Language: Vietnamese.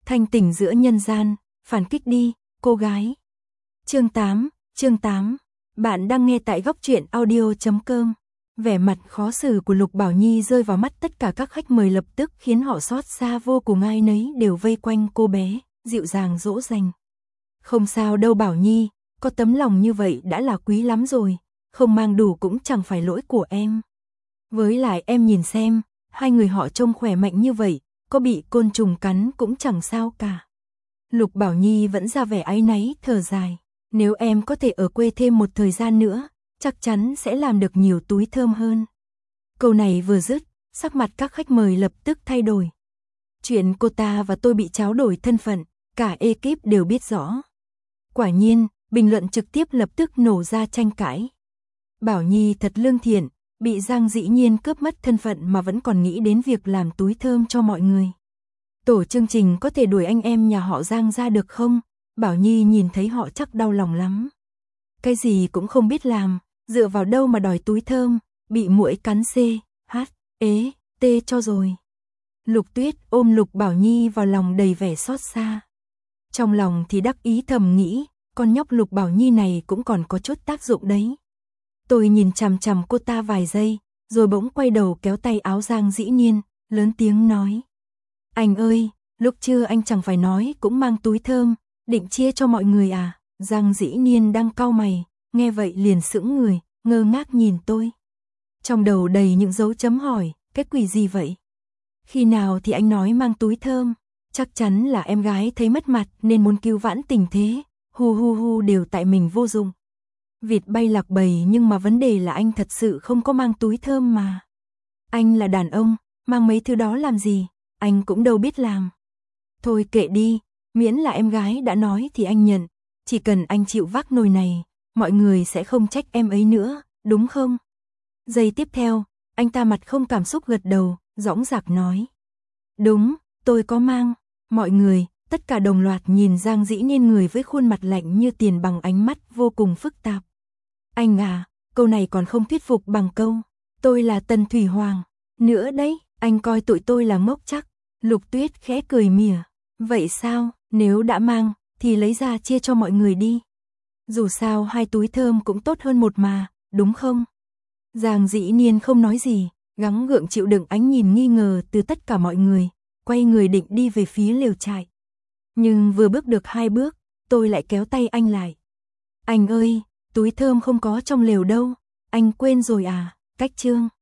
Thanh tỉnh giữa nhân gian, phản kích đi, cô gái. Chương 8. Bạn đang nghe tại góc truyện audio.com. Vẻ mặt khó xử của Lục Bảo Nhi rơi vào mắt tất cả các khách mời lập tức khiến họ xót xa vô cùng, ai nấy đều vây quanh cô bé, dịu dàng dỗ dành. Không sao đâu Bảo Nhi, có tấm lòng như vậy đã là quý lắm rồi, không mang đủ cũng chẳng phải lỗi của em. Với lại em nhìn xem, hai người họ trông khỏe mạnh như vậy, có bị côn trùng cắn cũng chẳng sao cả. Lục Bảo Nhi vẫn ra vẻ áy náy thở dài, nếu em có thể ở quê thêm một thời gian nữa, chắc chắn sẽ làm được nhiều túi thơm hơn. Câu này vừa dứt, sắc mặt các khách mời lập tức thay đổi. Chuyện cô ta và tôi bị tráo đổi thân phận, cả ekip đều biết rõ. Quả nhiên, bình luận trực tiếp lập tức nổ ra tranh cãi. Bảo Nhi thật lương thiện, bị Giang Dĩ Nhiên cướp mất thân phận mà vẫn còn nghĩ đến việc làm túi thơm cho mọi người. Tổ chương trình có thể đuổi anh em nhà họ Giang ra được không? Bảo Nhi nhìn thấy họ chắc đau lòng lắm. Cái gì cũng không biết làm, dựa vào đâu mà đòi túi thơm, bị muỗi cắn CHT cho rồi. Lục Tuyết ôm Lục Bảo Nhi vào lòng đầy vẻ xót xa. Trong lòng thì đắc ý thầm nghĩ, con nhóc Lục Bảo Nhi này cũng còn có chút tác dụng đấy. Tôi nhìn chằm chằm cô ta vài giây, rồi bỗng quay đầu kéo tay áo Giang Dĩ Nhiên, lớn tiếng nói. Anh ơi, lúc trưa anh chẳng phải nói cũng mang túi thơm, định chia cho mọi người à? Giang Dĩ Nhiên đang cau mày, nghe vậy liền sững người, ngơ ngác nhìn tôi. Trong đầu đầy những dấu chấm hỏi, cái quỷ gì vậy? Khi nào thì anh nói mang túi thơm? Chắc chắn là em gái thấy mất mặt nên muốn cứu vãn tình thế, hu đều tại mình vô dụng. Vịt bay lạc bầy, nhưng mà vấn đề là anh thật sự không có mang túi thơm mà. Anh là đàn ông, mang mấy thứ đó làm gì, anh cũng đâu biết làm. Thôi kệ đi, miễn là em gái đã nói thì anh nhận, chỉ cần anh chịu vác nồi này, mọi người sẽ không trách em ấy nữa, đúng không? Giây tiếp theo, anh ta mặt không cảm xúc gật đầu, dõng dạc nói. Đúng, tôi có mang. Mọi người, tất cả đồng loạt nhìn Giang Dĩ Nhiên, người với khuôn mặt lạnh như tiền bằng ánh mắt vô cùng phức tạp. Anh à, câu này còn không thuyết phục bằng câu, tôi là Tần Thủy Hoàng. Nữa đấy, anh coi tụi tôi là ngốc chắc. Lục Tuyết khẽ cười mỉa. Vậy sao, nếu đã mang, thì lấy ra chia cho mọi người đi. Dù sao hai túi thơm cũng tốt hơn một mà, đúng không? Giang Dĩ Nhiên không nói gì, gắng gượng chịu đựng ánh nhìn nghi ngờ từ tất cả mọi người, quay người định đi về phía lều trại. Nhưng vừa bước được 2 bước, tôi lại kéo tay anh lại. Anh ơi, túi thơm không có trong lều đâu, anh quên rồi à? Cách chương